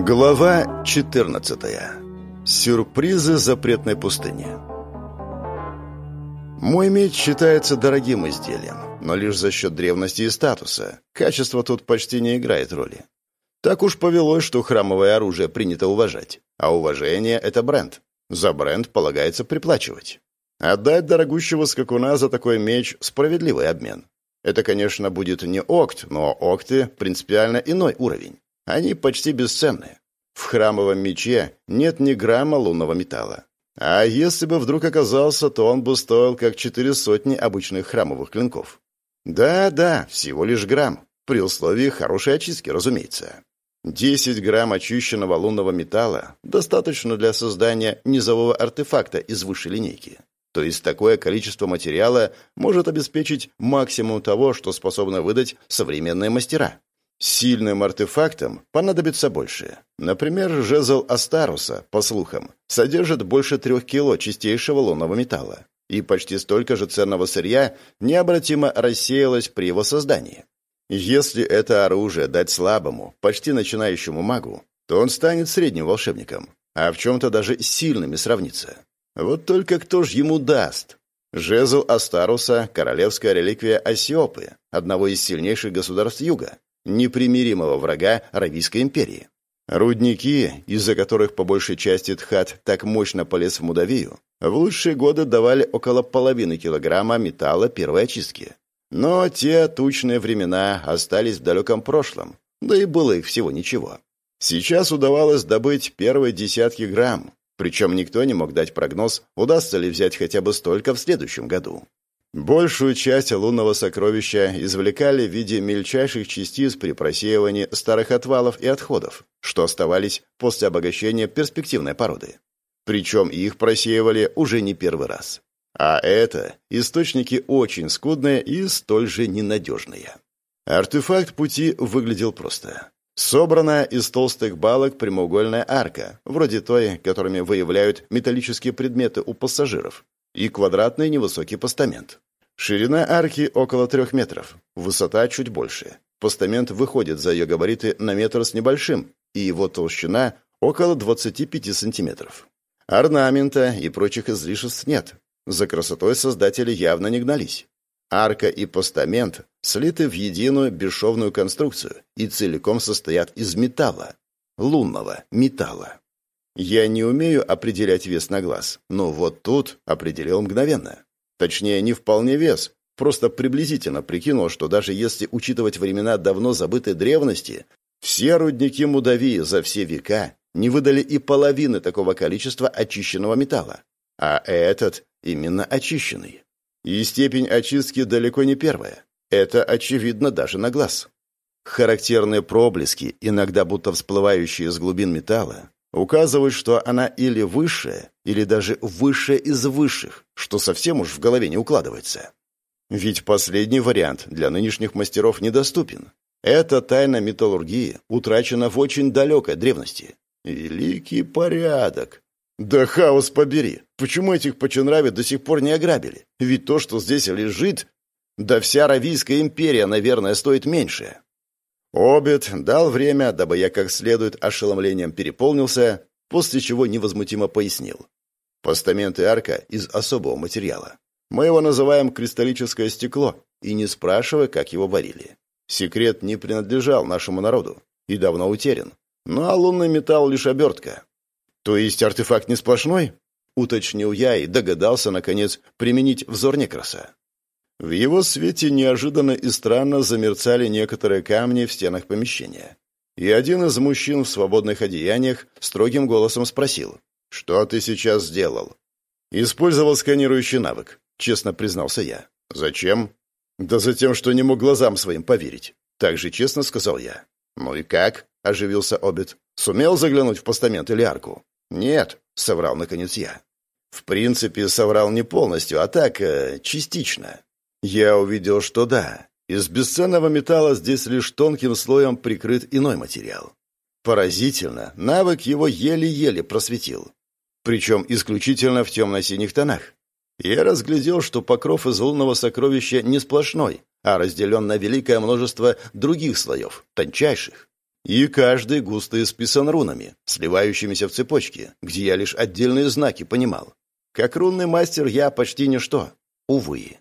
Глава 14. Сюрпризы запретной пустыни. Мой меч считается дорогим изделием, но лишь за счет древности и статуса. Качество тут почти не играет роли. Так уж повелось, что храмовое оружие принято уважать, а уважение — это бренд. За бренд полагается приплачивать. Отдать дорогущего скакуна за такой меч — справедливый обмен. Это, конечно, будет не окт, но окты — принципиально иной уровень. Они почти бесценны. В храмовом мече нет ни грамма лунного металла. А если бы вдруг оказался, то он бы стоил как 400 обычных храмовых клинков. Да, всего лишь грамм, при условии хорошей очистки, разумеется. 10 грамм очищенного лунного металла достаточно для создания низового артефакта из высшей линейки. То есть такое количество материала может обеспечить максимум того, что способны выдать современные мастера. Сильным артефактам понадобится больше. Например, жезл Астаруса, по слухам, содержит больше 3 кило чистейшего лунного металла, и почти столько же ценного сырья необратимо рассеялось при его создании. Если это оружие дать слабому, почти начинающему магу, то он станет средним волшебником, а в чем-то даже с сильными сравнится. Вот только кто ж ему даст? Жезл Астаруса – королевская реликвия Осиопы, одного из сильнейших государств Юга, непримиримого врага Аравийской империи. Рудники, из-за которых по большей части Тхат так мощно полез в Мудавию, в лучшие годы давали около половины килограмма металла первой очистки. Но те тучные времена остались в далеком прошлом, да и было их всего ничего. Сейчас удавалось добыть первые десятки грамм, причем никто не мог дать прогноз, удастся ли взять хотя бы столько в следующем году. Большую часть лунного сокровища извлекали в виде мельчайших частиц при просеивании старых отвалов и отходов, что оставались после обогащения перспективной породы. Причем их просеивали уже не первый раз. А это источники очень скудные и столь же ненадежные. Артефакт пути выглядел просто. Собранная из толстых балок прямоугольная арка, вроде той, которыми выявляют металлические предметы у пассажиров, и квадратный невысокий постамент. Ширина арки около 3 метров, высота чуть больше. Постамент выходит за ее габариты на метр с небольшим, и его толщина около 25 сантиметров. Орнамента и прочих излишеств нет. За красотой создатели явно не гнались. Арка и постамент слиты в единую бесшовную конструкцию и целиком состоят из металла, лунного металла. Я не умею определять вес на глаз, но вот тут определил мгновенно. Точнее, не вполне вес, просто приблизительно прикинул, что даже если учитывать времена давно забытой древности, все рудники Мудавии за все века не выдали и половины такого количества очищенного металла. А этот именно очищенный. И степень очистки далеко не первая. Это очевидно даже на глаз. Характерные проблески, иногда будто всплывающие из глубин металла, указывают, что она или высшая, или даже высшая из высших, что совсем уж в голове не укладывается. Ведь последний вариант для нынешних мастеров недоступен. Эта тайна металлургии утрачена в очень далекой древности. Великий порядок! Да хаос побери! Почему этих поченрави до сих пор не ограбили? Ведь то, что здесь лежит... Да вся Аравийская империя, наверное, стоит меньше. Обед дал время, дабы я как следует ошеломлением переполнился, после чего невозмутимо пояснил. Постамент и арка из особого материала. Мы его называем кристаллическое стекло, и не спрашивай, как его варили. Секрет не принадлежал нашему народу и давно утерян. Ну а лунный металл лишь обертка. То есть артефакт не сплошной? Уточнил я и догадался, наконец, применить взор Некраса. В его свете неожиданно и странно замерцали некоторые камни в стенах помещения. И один из мужчин в свободных одеяниях строгим голосом спросил: «Что ты сейчас сделал?» «Использовал сканирующий навык», — честно признался я. «Зачем?» «Да за тем, что не мог глазам своим поверить», — так же честно сказал я. «Ну и как?» — оживился Обед. «Сумел заглянуть в постамент или арку?» «Нет», — соврал наконец я. В принципе, соврал не полностью, а так, частично. Я увидел, что да, из бесценного металла здесь лишь тонким слоем прикрыт иной материал. Поразительно, навык его еле-еле просветил. Причем исключительно в темно-синих тонах. Я разглядел, что покров из лунного сокровища не сплошной, а разделен на великое множество других слоев, тончайших. И каждый густо исписан рунами, сливающимися в цепочки, где я лишь отдельные знаки понимал. Как рунный мастер я почти ничто. Увы.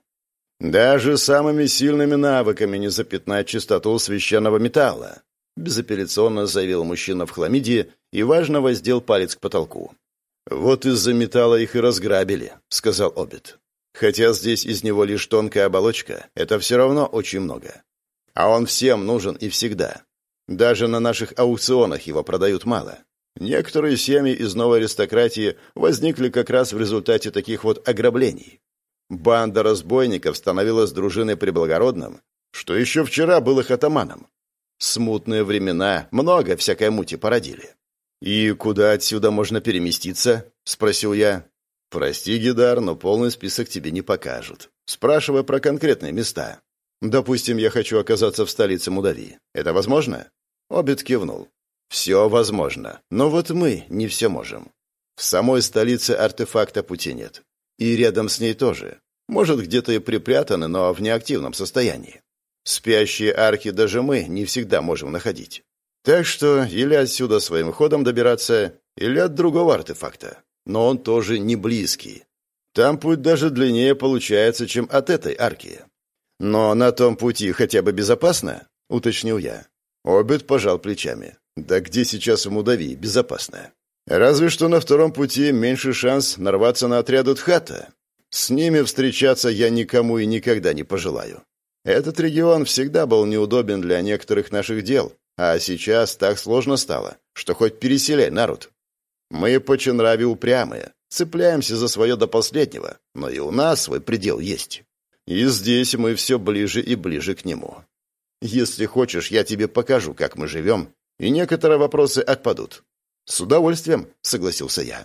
Даже самыми сильными навыками не запятнать чистоту священного металла, безапелляционно заявил мужчина в хламиде и важно воздел палец к потолку. «Вот из-за металла их и разграбили», — сказал Обед. «Хотя здесь из него лишь тонкая оболочка, это все равно очень много. А он всем нужен и всегда. Даже на наших аукционах его продают мало. Некоторые семьи из новой аристократии возникли как раз в результате таких вот ограблений. Банда разбойников становилась дружиной при Благородном, что еще вчера был их атаманом. Смутные времена много всякой мути породили». «И куда отсюда можно переместиться?» — спросил я. «Прости, Гидар, но полный список тебе не покажут. Спрашивай про конкретные места. Допустим, я хочу оказаться в столице Мудавии. Это возможно?» Обед кивнул. «Все возможно, но вот мы не все можем. В самой столице артефакта пути нет. И рядом с ней тоже. Может, где-то и припрятаны, но в неактивном состоянии. Спящие арки даже мы не всегда можем находить. Так что или отсюда своим ходом добираться, или от другого артефакта. Но он тоже не близкий. Там путь даже длиннее получается, чем от этой арки. Но на том пути хотя бы безопасно?» — уточнил я. Обед пожал плечами. «Да где сейчас в Мудавии безопасно? Разве что на втором пути меньше шанс нарваться на отряды Тхата. С ними встречаться я никому и никогда не пожелаю. Этот регион всегда был неудобен для некоторых наших дел, а сейчас так сложно стало, что хоть переселяй народ. Мы по ченраве упрямые, цепляемся за свое до последнего, но и у нас свой предел есть. И здесь мы все ближе и ближе к нему. Если хочешь, я тебе покажу, как мы живем, и некоторые вопросы отпадут». «С удовольствием», — согласился я.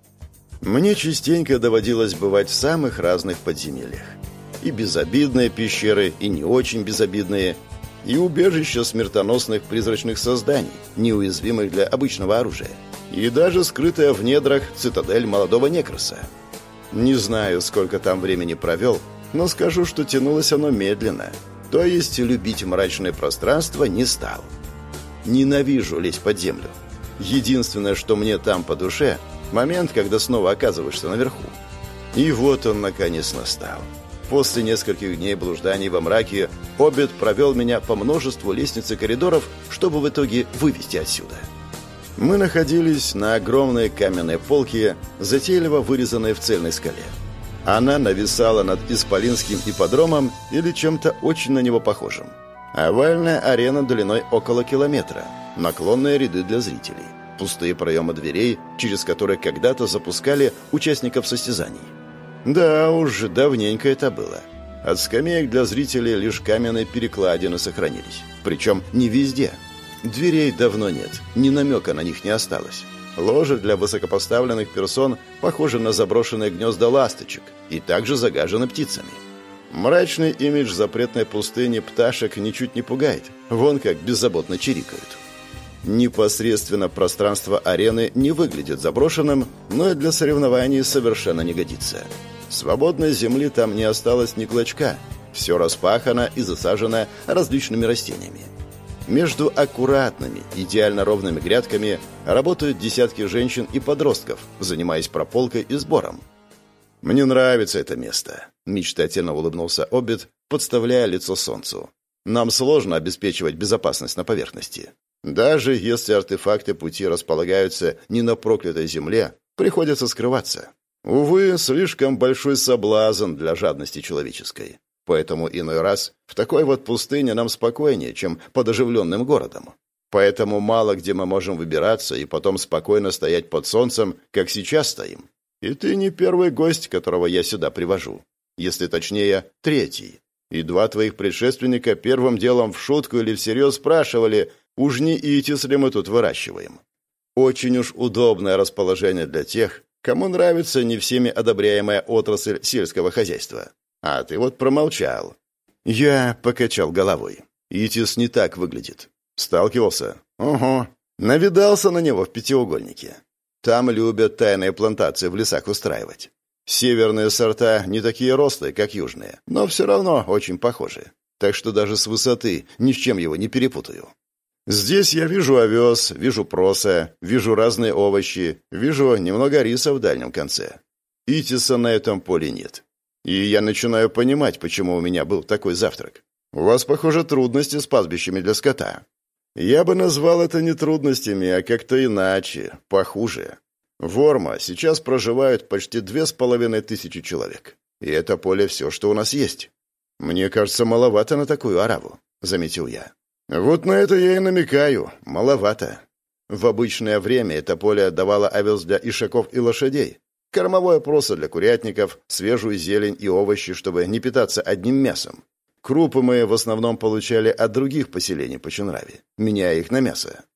Мне частенько доводилось бывать в самых разных подземельях. И безобидные пещеры, и не очень безобидные, и убежища смертоносных призрачных созданий, неуязвимых для обычного оружия, и даже скрытая в недрах цитадель молодого Некроса. Не знаю, сколько там времени провел, но скажу, что тянулось оно медленно, то есть любить мрачное пространство не стал. Ненавижу лезть под землю. Единственное, что мне там по душе — момент, когда снова оказываешься наверху. И вот он, наконец, настал. После нескольких дней блужданий во мраке Обед провел меня по множеству лестниц и коридоров, чтобы в итоге вывести отсюда. Мы находились на огромной каменной полке, затейливо вырезанной в цельной скале. Она нависала над Исполинским ипподромом или чем-то очень на него похожим. Овальная арена длиной около километра, наклонные ряды для зрителей, пустые проемы дверей, через которые когда-то запускали участников состязаний. Да уж, давненько это было. От скамеек для зрителей лишь каменные перекладины сохранились. Причем не везде. Дверей давно нет, ни намека на них не осталось. Ложи для высокопоставленных персон похожи на заброшенные гнезда ласточек и также загажены птицами. Мрачный имидж запретной пустыни пташек ничуть не пугает. Вон как беззаботно чирикают. Непосредственно пространство арены не выглядит заброшенным, но и для соревнований совершенно не годится. Свободной земли там не осталось ни клочка. Все распахано и засажено различными растениями. Между аккуратными, идеально ровными грядками работают десятки женщин и подростков, занимаясь прополкой и сбором. «Мне нравится это место», — мечтательно улыбнулся Обед, подставляя лицо солнцу. «Нам сложно обеспечивать безопасность на поверхности. Даже если артефакты пути располагаются не на проклятой земле, приходится скрываться. Увы, слишком большой соблазн для жадности человеческой. Поэтому иной раз в такой вот пустыне нам спокойнее, чем под оживленным городом. Поэтому мало где мы можем выбираться и потом спокойно стоять под солнцем, как сейчас стоим. И ты не первый гость, которого я сюда привожу. Если точнее, третий. И два твоих предшественника первым делом в шутку или всерьез спрашивали, уж не итис ли мы тут выращиваем. Очень уж удобное расположение для тех, кому нравится не всеми одобряемая отрасль сельского хозяйства. А ты вот промолчал. Я покачал головой. Итис не так выглядит. Сталкивался? Ого. Навидался на него в пятиугольнике. Там любят тайные плантации в лесах устраивать. Северные сорта не такие рослые, как южные, но все равно очень похожи. Так что даже с высоты ни с чем его не перепутаю. Здесь я вижу овес, вижу проса, вижу разные овощи, вижу немного риса в дальнем конце. Итиса на этом поле нет. И я начинаю понимать, почему у меня был такой завтрак. У вас, похоже, трудности с пастбищами для скота. Я бы назвал это не трудностями, а как-то иначе, похуже. В Ормо сейчас проживают почти 2500 человек. И это поле все, что у нас есть. Мне кажется, маловато на такую ораву, заметил я. Вот на это я и намекаю. Маловато. В обычное время это поле давало овес для ишаков и лошадей. Кормовое проса для курятников, свежую зелень и овощи, чтобы не питаться одним мясом. Крупы мы в основном получали от других поселений по Чунрави, меняя их на мясо.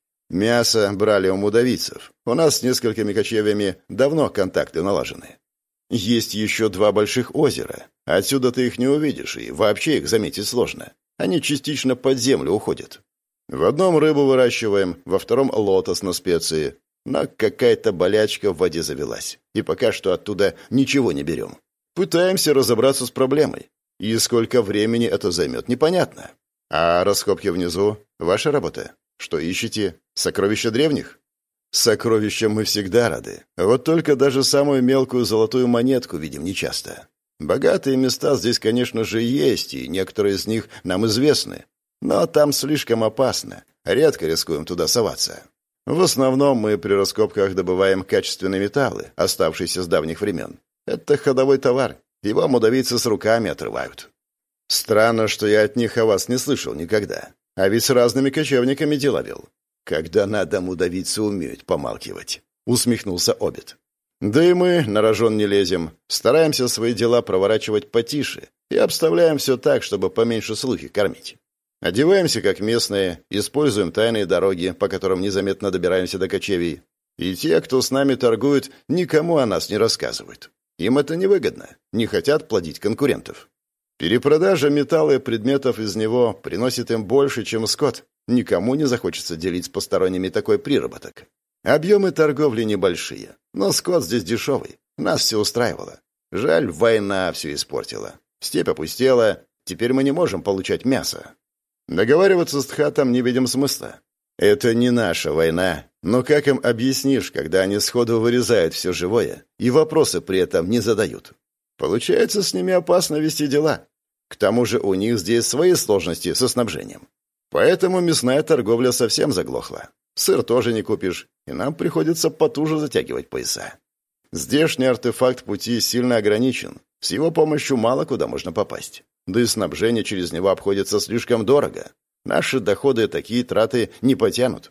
Мясо брали у мудавийцев. У нас с несколькими кочевьями давно контакты налажены. Есть еще 2 больших озера. Отсюда ты их не увидишь, и вообще их заметить сложно. Они частично под землю уходят. В одном рыбу выращиваем, во втором лотос на специи. Но какая-то болячка в воде завелась, и пока что оттуда ничего не берем. Пытаемся разобраться с проблемой. И сколько времени это займет, непонятно. А раскопки внизу — ваша работа? Что ищете? Сокровища древних? Сокровищам мы всегда рады. Вот только даже самую мелкую золотую монетку видим нечасто. Богатые места здесь, конечно же, есть, и некоторые из них нам известны. Но там слишком опасно. Редко рискуем туда соваться. В основном мы при раскопках добываем качественные металлы, оставшиеся с давних времен. Это ходовой товар. Его мудавийцы с руками отрывают. Странно, что я от них о вас не слышал никогда. А ведь с разными кочевниками дела вел. Когда надо, мудавийцы умеют помалкивать. Усмехнулся Обед. Да и мы на рожон не лезем. Стараемся свои дела проворачивать потише и обставляем все так, чтобы поменьше слухи кормить. Одеваемся как местные, используем тайные дороги, по которым незаметно добираемся до кочевий. И те, кто с нами торгует, никому о нас не рассказывают. Им это невыгодно, не хотят плодить конкурентов. Перепродажа металла и предметов из него приносит им больше, чем скот. Никому не захочется делить с посторонними такой приработок. Объемы торговли небольшие, но скот здесь дешевый. Нас все устраивало. Жаль, война все испортила. Степь опустела, теперь мы не можем получать мясо. Договариваться с Тхатом не видим смысла. Это не наша война, но как им объяснишь, когда они сходу вырезают все живое и вопросы при этом не задают? Получается, с ними опасно вести дела. К тому же у них здесь свои сложности со снабжением. Поэтому мясная торговля совсем заглохла. Сыр тоже не купишь, и нам приходится потуже затягивать пояса. Здешний артефакт пути сильно ограничен. С его помощью мало куда можно попасть. Да и снабжение через него обходится слишком дорого. Наши доходы такие траты не потянут.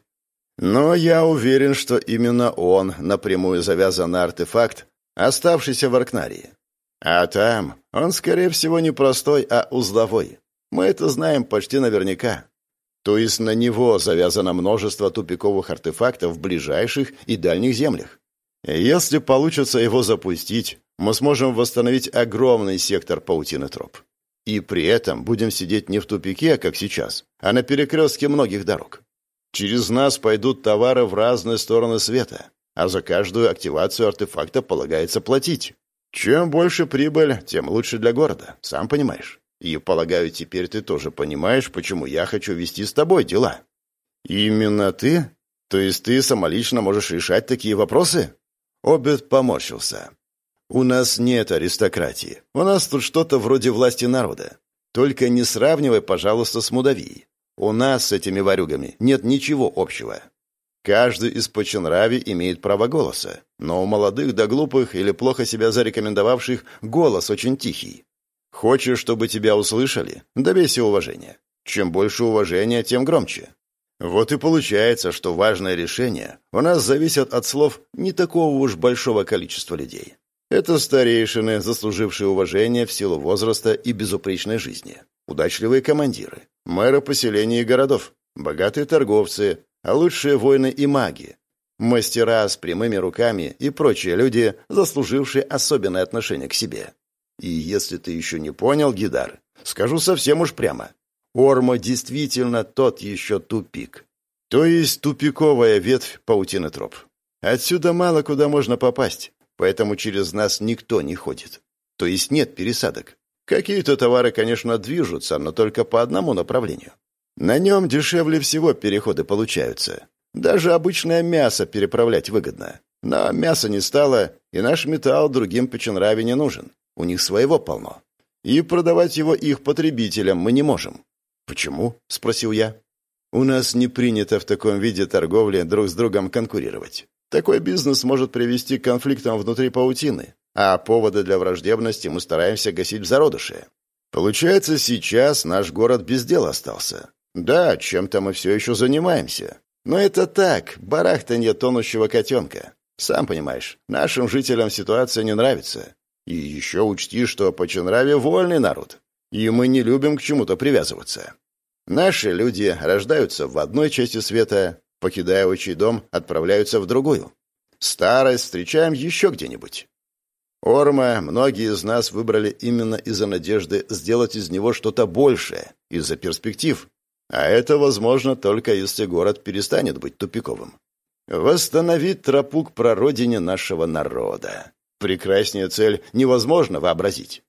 Но я уверен, что именно он напрямую завязан на артефакт, оставшийся в Аркнарии. А там он, скорее всего, не простой, а узловой. Мы это знаем почти наверняка. То есть на него завязано множество тупиковых артефактов в ближайших и дальних землях. Если получится его запустить, мы сможем восстановить огромный сектор паутины троп. И при этом будем сидеть не в тупике, как сейчас, а на перекрестке многих дорог. Через нас пойдут товары в разные стороны света, а за каждую активацию артефакта полагается платить. Чем больше прибыль, тем лучше для города, сам понимаешь. И, полагаю, теперь ты тоже понимаешь, почему я хочу вести с тобой дела. Именно ты? То есть ты самолично можешь решать такие вопросы? Обед поморщился. У нас нет аристократии. У нас тут что-то вроде власти народа. Только не сравнивай, пожалуйста, с Мудавией. У нас с этими ворюгами нет ничего общего. Каждый из Починрави имеет право голоса, но у молодых да глупых или плохо себя зарекомендовавших голос очень тихий. Хочешь, чтобы тебя услышали? Добейся уважения. Чем больше уважения, тем громче. Вот и получается, что важные решения у нас зависят от слов не такого уж большого количества людей. Это старейшины, заслужившие уважение в силу возраста и безупречной жизни, удачливые командиры, мэры поселений и городов, богатые торговцы, а лучшие воины и маги, мастера с прямыми руками и прочие люди, заслужившие особенное отношение к себе. И если ты еще не понял, Гидар, скажу совсем уж прямо. Ормо действительно тот еще тупик. То есть тупиковая ветвь паутины троп. Отсюда мало куда можно попасть, поэтому через нас никто не ходит. То есть нет пересадок. Какие-то товары, конечно, движутся, но только по одному направлению. На нем дешевле всего переходы получаются. Даже обычное мясо переправлять выгодно. Но мяса не стало, и наш металл другим Печенраве не нужен. У них своего полно. И продавать его их потребителям мы не можем. «Почему?» — спросил я. «У нас не принято в таком виде торговли друг с другом конкурировать. Такой бизнес может привести к конфликтам внутри паутины, а поводы для враждебности мы стараемся гасить в зародыше. Получается, сейчас наш город без дела остался. Да, чем-то мы все еще занимаемся. Но это так, барахтанье тонущего котенка. Сам понимаешь, нашим жителям ситуация не нравится. И еще учти, что Печенраве вольный народ, и мы не любим к чему-то привязываться. Наши люди рождаются в одной части света, покидая отчий дом, отправляются в другую. Старость встречаем еще где-нибудь. Орма многие из нас выбрали именно из-за надежды сделать из него что-то большее, из-за перспектив. А это возможно только если город перестанет быть тупиковым. Восстановить тропу к прародине нашего народа. Прекраснее цель невозможно вообразить.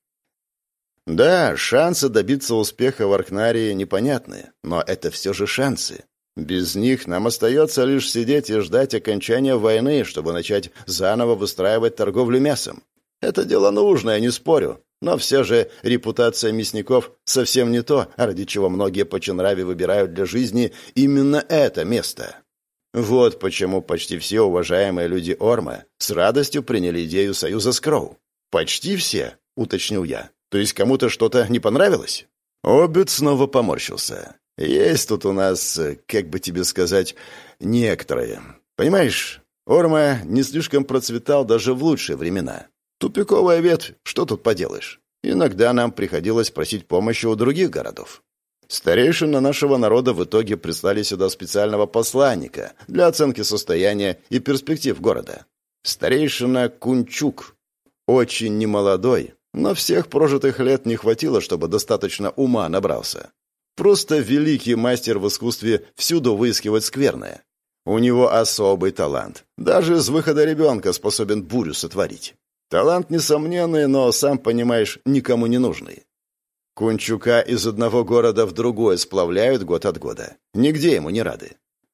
Да, шансы добиться успеха в Аркнарии непонятны, но это все же шансы. Без них нам остается лишь сидеть и ждать окончания войны, чтобы начать заново выстраивать торговлю мясом. Это дело нужное, не спорю, но все же репутация мясников совсем не то, ради чего многие Печенраве выбирают для жизни именно это место. Вот почему почти все уважаемые люди Орма с радостью приняли идею союза с Кроу. «Почти все», — уточнил я. «То есть кому-то что-то не понравилось?» Обед снова поморщился. «Есть тут у нас, как бы тебе сказать, некоторые. Понимаешь, Орма не слишком процветал даже в лучшие времена. Тупиковая ветвь, что тут поделаешь? Иногда нам приходилось просить помощи у других городов. Старейшины нашего народа в итоге прислали сюда специального посланника для оценки состояния и перспектив города. Старейшина Кунчук. Очень немолодой, но всех прожитых лет не хватило, чтобы достаточно ума набрался. Просто великий мастер в искусстве всюду выискивать скверное. У него особый талант. Даже из выхода ребенка способен бурю сотворить. Талант несомненный, но, сам понимаешь, никому не нужный. Кунчука из одного города в другой сплавляют год от года. Нигде ему не рады.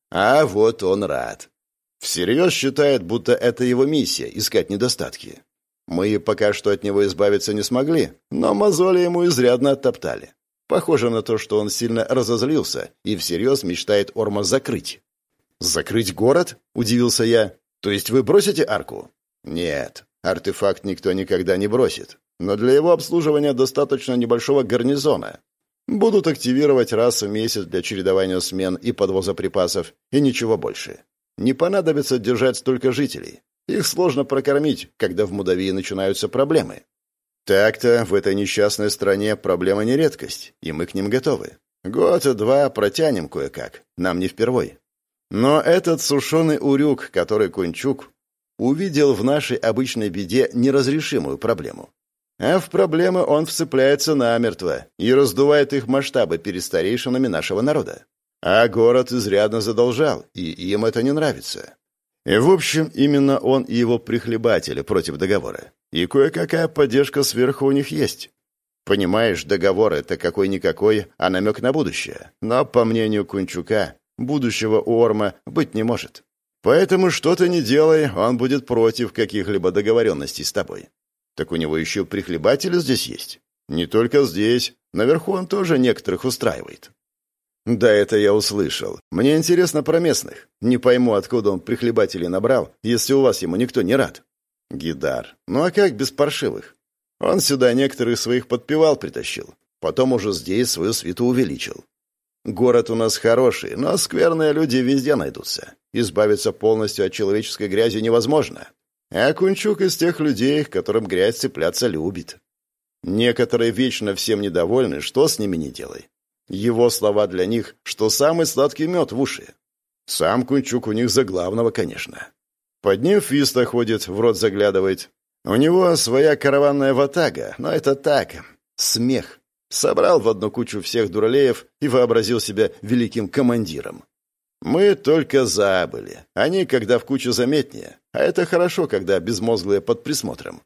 А вот он рад. Всерьез считает, будто это его миссия — искать недостатки. Мы пока что от него избавиться не смогли, но мозоли ему изрядно оттоптали. Похоже на то, что он сильно разозлился и всерьез мечтает Орма закрыть. «Закрыть город?» — удивился я. «То есть вы бросите арку?» «Нет, артефакт никто никогда не бросит. Но для его обслуживания достаточно небольшого гарнизона. Будут активировать раз в месяц для чередования смен и подвоза припасов, и ничего больше. Не понадобится держать столько жителей. Их сложно прокормить, когда в Мудавии начинаются проблемы. Так-то в этой несчастной стране проблема не редкость, и мы к ним готовы. Год-два протянем кое-как, нам не впервой. Но этот сушеный урюк, который Кунчук, увидел в нашей обычной беде неразрешимую проблему. А в проблемы он вцепляется намертво и раздувает их масштабы перед старейшинами нашего народа. А город изрядно задолжал, и им это не нравится. И, в общем, именно он и его прихлебатели против договора. И кое-какая поддержка сверху у них есть. Понимаешь, договор — это какой-никакой, а намек на будущее. Но, по мнению Кунчука, будущего у Орма быть не может. Поэтому что ты ни делай, он будет против каких-либо договоренностей с тобой. Так у него еще прихлебатели здесь есть. Не только здесь. Наверху он тоже некоторых устраивает. Да, это я услышал. Мне интересно про местных. Не пойму, откуда он прихлебателей набрал, если у вас ему никто не рад. Гидар. Ну а как без паршивых? Он сюда некоторых своих подпевал притащил. Потом уже здесь свою свиту увеличил. Город у нас хороший, но скверные люди везде найдутся. Избавиться полностью от человеческой грязи невозможно. А Кунчук из тех людей, к которым грязь цепляться любит. Некоторые вечно всем недовольны, что с ними не делай. Его слова для них, что самый сладкий мед в уши. Сам Кунчук у них за главного, конечно. Под ним Фиста ходит, в рот заглядывает. У него своя караванная ватага, но это так, смех. Собрал в одну кучу всех дуралеев и вообразил себя великим командиром. Мы только забыли. Они, когда в кучу, заметнее. А это хорошо, когда безмозглые под присмотром.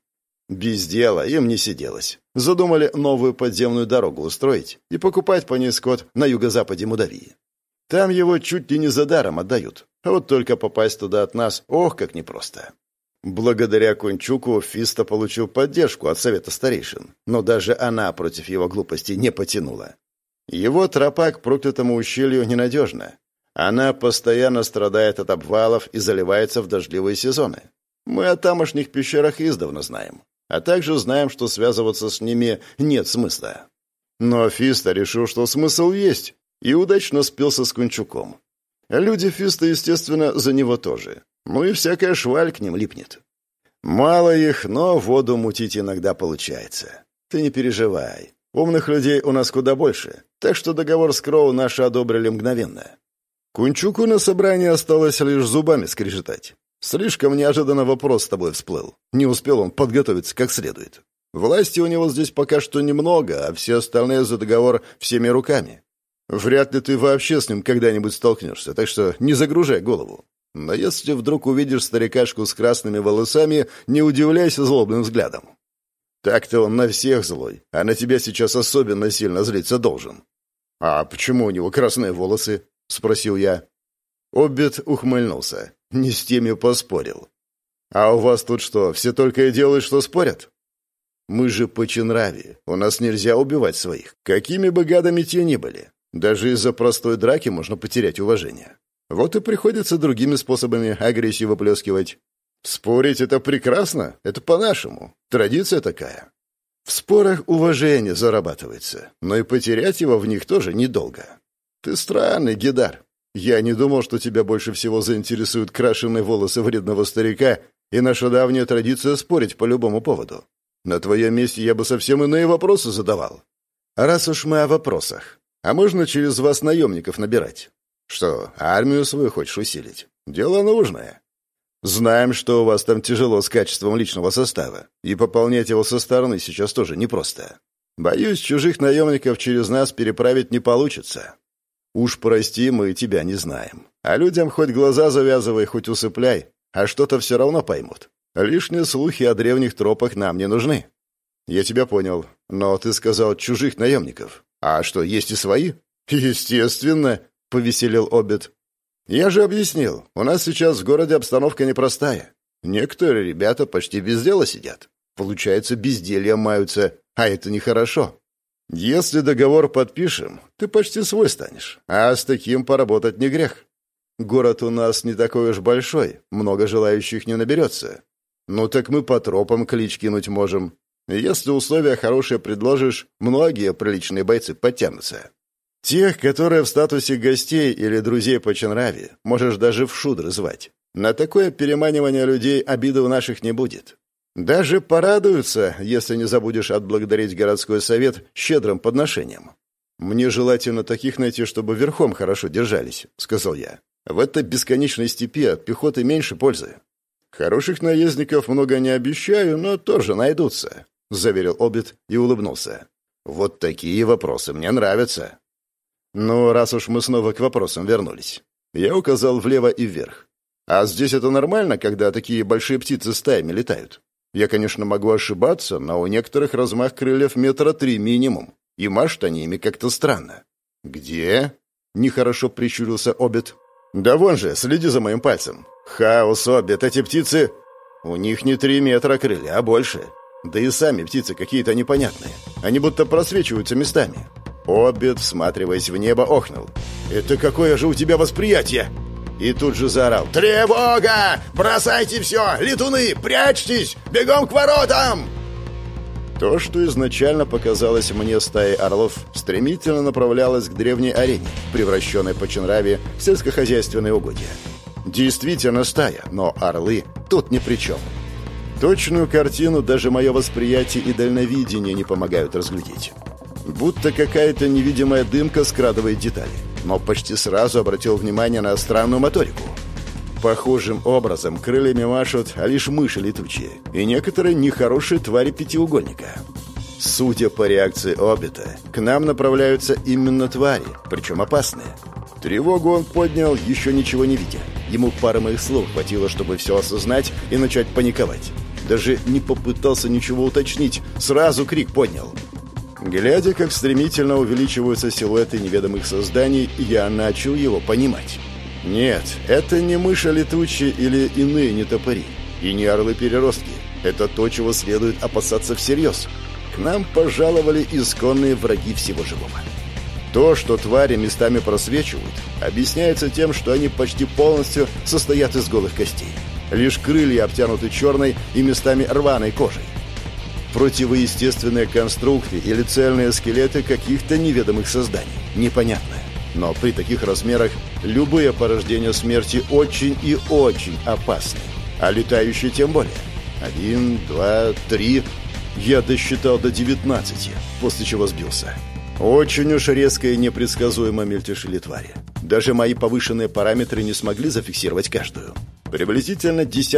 Без дела им не сиделось. Задумали новую подземную дорогу устроить и покупать по ней скот на юго-западе Мудавии. Там его чуть ли не за даром отдают. А вот только попасть туда от нас, ох, как непросто. Благодаря Кунчуку Фиста получил поддержку от совета старейшин, но даже она против его глупости не потянула. Его тропа к проклятому ущелью ненадежна. Она постоянно страдает от обвалов и заливается в дождливые сезоны. Мы о тамошних пещерах издавна знаем, а также знаем, что связываться с ними нет смысла. Но Фиста решил, что смысл есть, и удачно спелся с Кунчуком. Люди Фиста, естественно, за него тоже. Ну и всякая шваль к ним липнет. Мало их, но воду мутить иногда получается. Ты не переживай. Умных людей у нас куда больше, так что договор с Кроу наши одобрили мгновенно. Кунчуку на собрании осталось лишь зубами скрежетать. Слишком неожиданно вопрос с тобой всплыл. Не успел он подготовиться как следует. Власти у него здесь пока что немного, а все остальные за договор всеми руками. Вряд ли ты вообще с ним когда-нибудь столкнешься, так что не загружай голову. Но если вдруг увидишь старикашку с красными волосами, не удивляйся злобным взглядом. Так-то он на всех злой, а на тебя сейчас особенно сильно злиться должен. «А почему у него красные волосы?» — спросил я. Оббит ухмыльнулся. Не с теми поспорил. «А у вас тут что, все только и делают, что спорят?» «Мы же по Чинрави. У нас нельзя убивать своих, какими бы гадами те ни были. Даже из-за простой драки можно потерять уважение. Вот и приходится другими способами агрессию выплескивать. Спорить — это прекрасно, это по-нашему. Традиция такая. В спорах уважение зарабатывается, но и потерять его в них тоже недолго. Ты странный, Гидар. Я не думал, что тебя больше всего заинтересуют крашеные волосы вредного старика и наша давняя традиция спорить по любому поводу. На твоем месте я бы совсем иные вопросы задавал. Раз уж мы о вопросах, а можно через вас наемников набирать? Что, армию свою хочешь усилить? Дело нужное. Знаем, что у вас там тяжело с качеством личного состава, и пополнять его со стороны сейчас тоже непросто. Боюсь, чужих наемников через нас переправить не получится. Уж прости, мы тебя не знаем. А людям хоть глаза завязывай, хоть усыпляй, а что-то все равно поймут. Лишние слухи о древних тропах нам не нужны. Я тебя понял, но ты сказал чужих наемников. А что, есть и свои? Естественно, повеселел Оббит. Я же объяснил, у нас сейчас в городе обстановка непростая. Некоторые ребята почти без дела сидят. Получается, бездельем маются, а это нехорошо. Если договор подпишем, ты почти свой станешь, а с таким поработать не грех. Город у нас не такой уж большой, много желающих не наберется. Ну так мы по тропам клич кинуть можем. Если условия хорошие предложишь, многие приличные бойцы подтянутся. Тех, которые в статусе гостей или друзей по Чинрави, можешь даже в шудры звать. На такое переманивание людей обиды у наших не будет. Даже порадуются, если не забудешь отблагодарить городской совет щедрым подношением. «Мне желательно таких найти, чтобы верхом хорошо держались», — сказал я. «В этой бесконечной степи от пехоты меньше пользы». «Хороших наездников много не обещаю, но тоже найдутся», — заверил Оббит и улыбнулся. «Вот такие вопросы мне нравятся». «Ну, раз уж мы снова к вопросам вернулись». Я указал влево и вверх. «А здесь это нормально, когда такие большие птицы стаями летают? Я, конечно, могу ошибаться, но у некоторых размах крыльев 3 метра минимум, и машут они ими как-то странно». «Где?» — нехорошо прищурился Оббит. «Да вон же, следи за моим пальцем. Хаос, Оббит, эти птицы... У них не 3 метра крылья, а больше. Да и сами птицы какие-то непонятные. Они будто просвечиваются местами». Оббит, всматриваясь в небо, охнул. «Это какое же у тебя восприятие?» И тут же заорал: «Тревога! Бросайте все! Летуны, прячьтесь! Бегом к воротам!» То, что изначально показалось мне стаей орлов, стремительно направлялось к древней арене, превращенной по Чинрави в сельскохозяйственные угодья. Действительно стая, но орлы тут ни при чем. Точную картину даже мое восприятие и дальновидение не помогают разглядеть. Будто какая-то невидимая дымка скрадывает детали, но почти сразу обратил внимание на странную моторику. Похожим образом крыльями машут лишь мыши летучие и некоторые нехорошие твари пятиугольника. Судя по реакции Оббита, к нам направляются именно твари, причем опасные. Тревогу он поднял, еще ничего не видя. Ему пары моих слов хватило, чтобы все осознать и начать паниковать. Даже не попытался ничего уточнить, сразу крик поднял. Глядя, как стремительно увеличиваются силуэты неведомых созданий, я начал его понимать. Нет, это не мыши летучие или иные нетопыри. И не орлы-переростки. Это то, чего следует опасаться всерьез. К нам пожаловали исконные враги всего живого. То, что твари местами просвечивают, объясняется тем, что они почти полностью состоят из голых костей. Лишь крылья обтянуты черной и местами рваной кожей. Противоестественные конструкты или цельные скелеты каких-то неведомых созданий. Непонятно. Но при таких размерах любые порождения смерти очень и очень опасны. А летающие тем более. 1, 2, 3. Я досчитал до 19, после чего сбился. Очень уж резко и непредсказуемо мельтешили твари. Даже мои повышенные параметры не смогли зафиксировать каждую. Приблизительно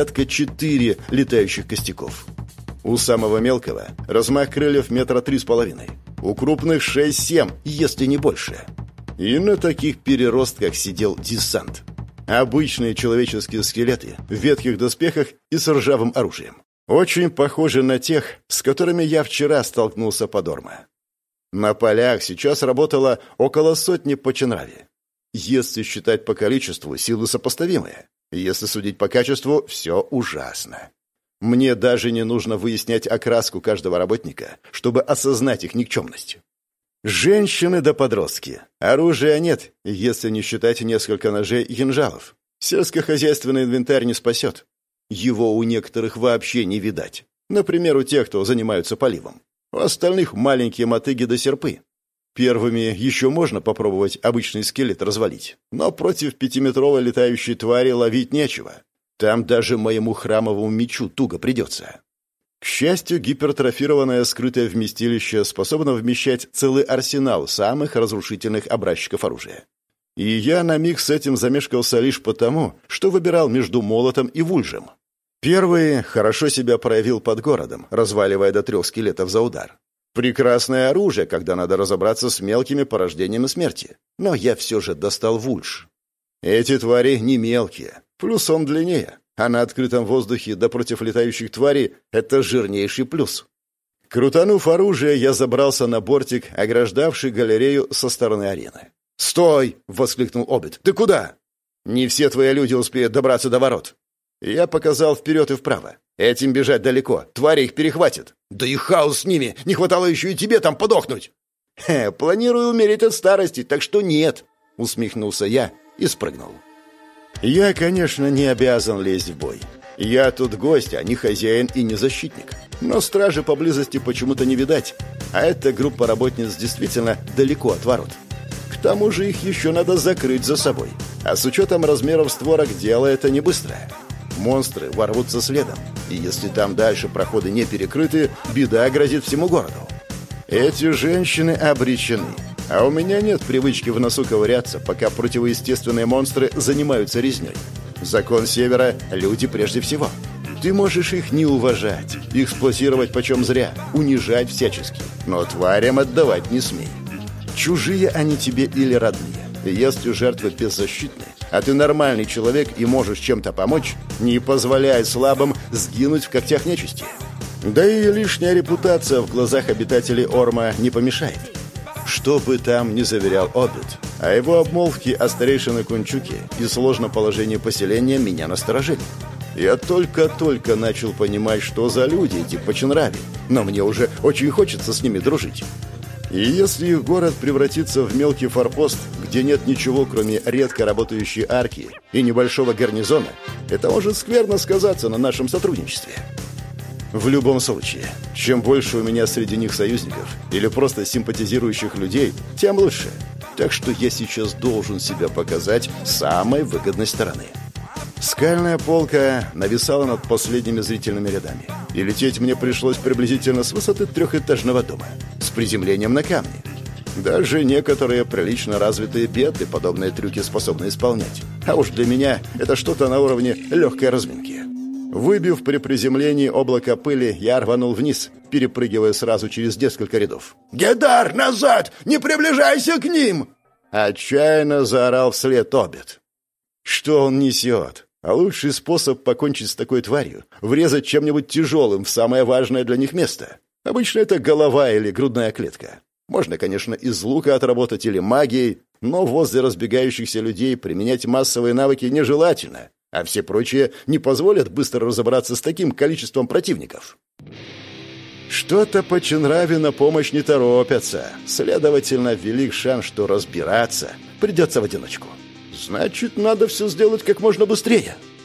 4 летающих костяков. У самого мелкого размах крыльев 3,5 метра. У крупных 6-7, если не больше. И на таких переростках сидел десант. Обычные человеческие скелеты в ветхих доспехах и с ржавым оружием. Очень похожи на тех, с которыми я вчера столкнулся под Орма. На полях сейчас работало около сотни починрави. Если считать по количеству, силы сопоставимые. Если судить по качеству, все ужасно. Мне даже не нужно выяснять окраску каждого работника, чтобы осознать их никчемность. Женщины да подростки. Оружия нет, если не считать несколько ножей и кинжалов. Сельскохозяйственный инвентарь не спасет. Его у некоторых вообще не видать. Например, у тех, кто занимаются поливом. У остальных маленькие мотыги да серпы. Первыми еще можно попробовать обычный скелет развалить. Но против 5-метровой летающей твари ловить нечего. Там даже моему храмовому мечу туго придется. К счастью, гипертрофированное скрытое вместилище способно вмещать целый арсенал самых разрушительных образчиков оружия. И я на миг с этим замешкался лишь потому, что выбирал между молотом и вульжем. Первый хорошо себя проявил под городом, разваливая до 3 скелетов за удар. Прекрасное оружие, когда надо разобраться с мелкими порождениями смерти. Но я все же достал вульж. Эти твари не мелкие, плюс он длиннее. А на открытом воздухе да против летающих тварей — это жирнейший плюс. Крутанув оружие, я забрался на бортик, ограждавший галерею со стороны арены. «Стой!» — воскликнул Обед. «Ты куда?» «Не все твои люди успеют добраться до ворот». Я показал вперед и вправо. «Этим бежать далеко. Твари их перехватят». «Да и хаос с ними! Не хватало еще и тебе там подохнуть!» «Планирую умереть от старости, так что нет!» — усмехнулся я и спрыгнул. Я, конечно, не обязан лезть в бой. Я тут гость, а не хозяин и не защитник. Но стражи поблизости почему-то не видать. А эта группа работниц действительно далеко от ворот. К тому же их еще надо закрыть за собой. А с учетом размеров створок дело это не быстрое. Монстры ворвутся следом. И если там дальше проходы не перекрыты, беда грозит всему городу. Эти женщины обречены. А у меня нет привычки в носу ковыряться, пока противоестественные монстры занимаются резней. Закон Севера — люди прежде всего. Ты можешь их не уважать, эксплуатировать почем зря, унижать всячески. Но тварям отдавать не смей. Чужие они тебе или родные. Если жертвы беззащитны, а ты нормальный человек и можешь чем-то помочь, не позволяй слабым сгинуть в когтях нечисти. Да и лишняя репутация в глазах обитателей Орма не помешает. Что бы там ни заверял Обед, а его обмолвки о старейшине Кунчуке и сложном положении поселения меня насторожили. Я только-только начал понимать, что за люди эти починрави, но мне уже очень хочется с ними дружить. И если их город превратится в мелкий форпост, где нет ничего, кроме редко работающей арки и небольшого гарнизона, это может скверно сказаться на нашем сотрудничестве. В любом случае, чем больше у меня среди них союзников или просто симпатизирующих людей, тем лучше. Так что я сейчас должен себя показать с самой выгодной стороны. Скальная полка нависала над последними зрительными рядами, и лететь мне пришлось приблизительно с высоты 3-этажного дома, с приземлением на камни. Даже некоторые прилично развитые беды подобные трюки способны исполнять. А уж для меня это что-то на уровне легкой разминки. Выбив при приземлении облако пыли, я рванул вниз, перепрыгивая сразу через несколько рядов. «Гедар, назад! Не приближайся к ним!» Отчаянно заорал вслед Обед. Что он несет? А лучший способ покончить с такой тварью — врезать чем-нибудь тяжелым в самое важное для них место. Обычно это голова или грудная клетка. Можно, конечно, из лука отработать или магией, но возле разбегающихся людей применять массовые навыки нежелательно, а все прочие не позволят быстро разобраться с таким количеством противников. Что-то по Чинраве на помощь не торопятся. Следовательно, велик шанс, что разбираться придется в одиночку. Значит, надо все сделать как можно быстрее.